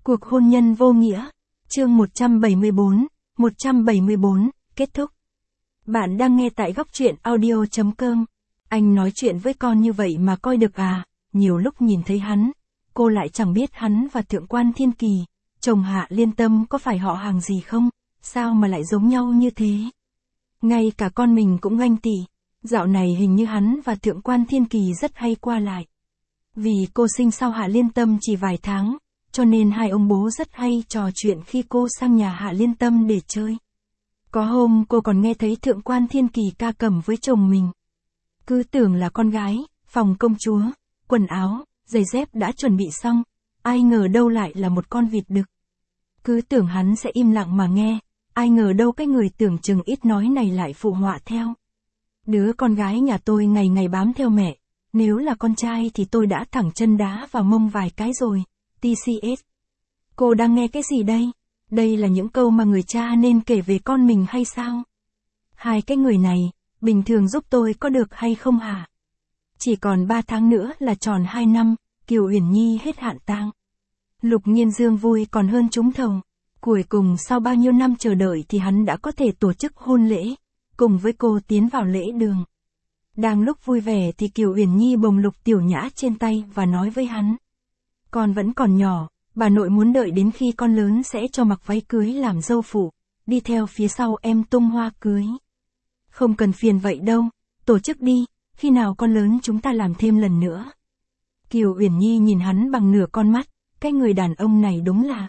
Cuộc hôn nhân vô nghĩa. Chương 174, kết thúc. Bạn đang nghe tại góc truyện audio.com. Anh nói chuyện với con như vậy mà coi được à? Nhiều lúc nhìn thấy hắn, cô lại chẳng biết hắn và Thượng quan Thiên Kỳ, chồng Hạ Liên Tâm có phải họ hàng gì không? Sao mà lại giống nhau như thế? Ngay cả con mình cũng ganh tị. Dạo này hình như hắn và Thượng quan Thiên Kỳ rất hay qua lại. Vì cô sinh sau Hạ Liên Tâm chỉ vài tháng, cho nên hai ông bố rất hay trò chuyện khi cô sang nhà Hạ Liên Tâm để chơi. Có hôm cô còn nghe thấy Thượng quan Thiên Kỳ ca cầm với chồng mình. Cứ tưởng là con gái, phòng công chúa, quần áo, giày dép đã chuẩn bị xong, ai ngờ đâu lại là một con vịt đực. Cứ tưởng hắn sẽ im lặng mà nghe, ai ngờ đâu cái người tưởng chừng ít nói này lại phụ họa theo. Đứa con gái nhà tôi ngày ngày bám theo mẹ, nếu là con trai thì tôi đã thẳng chân đá vào mông vài cái rồi. TCS. Cô đang nghe cái gì đây? Đây là những câu mà người cha nên kể về con mình hay sao? Hai cái người này, bình thường giúp tôi có được hay không hả? Chỉ còn 3 tháng nữa là tròn 2 năm, Kiều Uyển Nhi hết hạn tang. Lục Nhiên Dương vui còn hơn trúng thầu. Cuối cùng sau bao nhiêu năm chờ đợi thì hắn đã có thể tổ chức hôn lễ, cùng với cô tiến vào lễ đường. Đang lúc vui vẻ thì Kiều Uyển Nhi bồng Lục Tiểu Nhã trên tay và nói với hắn. Con vẫn còn nhỏ, bà nội muốn đợi đến khi con lớn sẽ cho mặc váy cưới làm dâu phụ, đi theo phía sau em tung hoa cưới. Không cần phiền vậy đâu, tổ chức đi, khi nào con lớn chúng ta làm thêm lần nữa. Kiều Uyển Nhi nhìn hắn bằng nửa con mắt, cái người đàn ông này đúng là.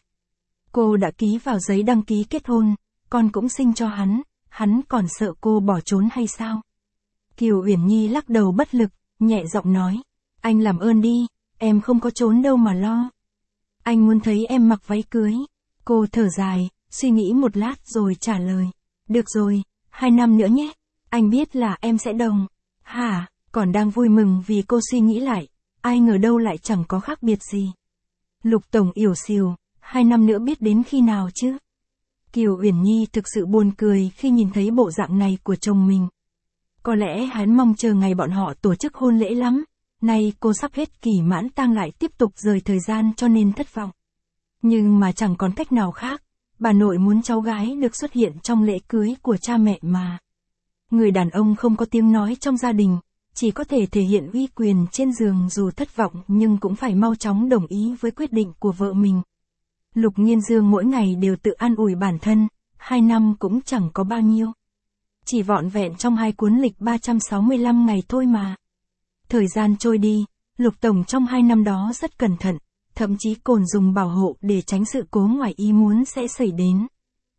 Cô đã ký vào giấy đăng ký kết hôn, con cũng sinh cho hắn còn sợ cô bỏ trốn hay sao? Kiều Uyển Nhi lắc đầu bất lực, nhẹ giọng nói, anh làm ơn đi. Em không có trốn đâu mà lo. Anh muốn thấy em mặc váy cưới. Cô thở dài, suy nghĩ một lát rồi trả lời. Được rồi, 2 năm nữa nhé. Anh biết là em sẽ đồng. Hả, còn đang vui mừng vì cô suy nghĩ lại. Ai ngờ đâu lại chẳng có khác biệt gì. Lục Tổng yểu xìu, 2 năm nữa biết đến khi nào chứ? Kiều Uyển Nhi thực sự buồn cười khi nhìn thấy bộ dạng này của chồng mình. Có lẽ hắn mong chờ ngày bọn họ tổ chức hôn lễ lắm. Nay cô sắp hết kỳ mãn tang lại tiếp tục rời thời gian cho nên thất vọng. Nhưng mà chẳng còn cách nào khác, bà nội muốn cháu gái được xuất hiện trong lễ cưới của cha mẹ mà. Người đàn ông không có tiếng nói trong gia đình, chỉ có thể thể hiện uy quyền trên giường dù thất vọng nhưng cũng phải mau chóng đồng ý với quyết định của vợ mình. Lục Nhiên Dương mỗi ngày đều tự an ủi bản thân, 2 năm cũng chẳng có bao nhiêu. Chỉ vỏn vẹn trong 2 cuốn lịch 365 ngày thôi mà. Thời gian trôi đi, Lục Tổng trong 2 năm đó rất cẩn thận, thậm chí còn dùng bảo hộ để tránh sự cố ngoài ý muốn sẽ xảy đến.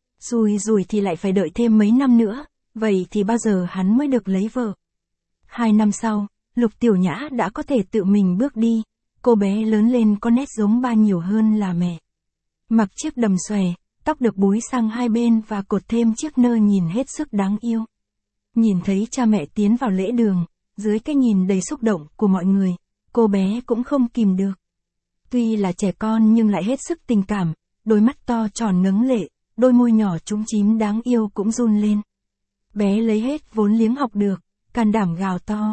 Rủi thì lại phải đợi thêm mấy năm nữa, vậy thì bao giờ hắn mới được lấy vợ? 2 năm sau, Lục Tiểu Nhã đã có thể tự mình bước đi, cô bé lớn lên có nét giống ba nhiều hơn là mẹ. Mặc chiếc đầm xòe, tóc được búi sang hai bên và cột thêm chiếc nơ nhìn hết sức đáng yêu. Nhìn thấy cha mẹ tiến vào lễ đường, dưới cái nhìn đầy xúc động của mọi người, cô bé cũng không kìm được. Tuy là trẻ con nhưng lại hết sức tình cảm, đôi mắt to tròn ngấn lệ, đôi môi nhỏ trúng chím đáng yêu cũng run lên. Bé lấy hết vốn liếng học được, can đảm gào to.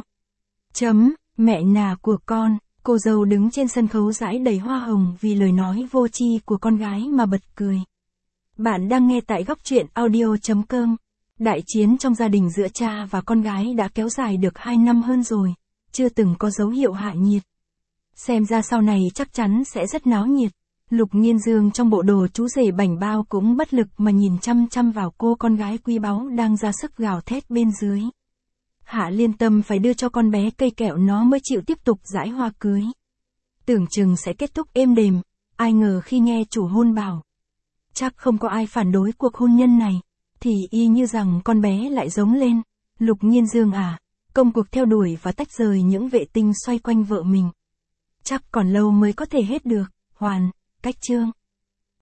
Mẹ nà của con, cô dâu đứng trên sân khấu dãi đầy hoa hồng vì lời nói vô tri của con gái mà bật cười. Bạn đang nghe tại góc truyện audio.com. Đại chiến trong gia đình giữa cha và con gái đã kéo dài được 2 năm hơn rồi, chưa từng có dấu hiệu hạ nhiệt. Xem ra sau này chắc chắn sẽ rất náo nhiệt. Lục Nhiên Dương trong bộ đồ chú rể bảnh bao cũng bất lực mà nhìn chăm chăm vào cô con gái quý báu đang ra sức gào thét bên dưới. Hạ Liên Tâm phải đưa cho con bé cây kẹo nó mới chịu tiếp tục dãi hoa cưới. Tưởng chừng sẽ kết thúc êm đềm, ai ngờ khi nghe chủ hôn bảo chắc không có ai phản đối cuộc hôn nhân này, thì y như rằng con bé lại giống lên. Lục Nhiên Dương à, công cuộc theo đuổi và tách rời những vệ tinh xoay quanh vợ mình. Chắc còn lâu mới có thể hết được, hoàn, cách chương.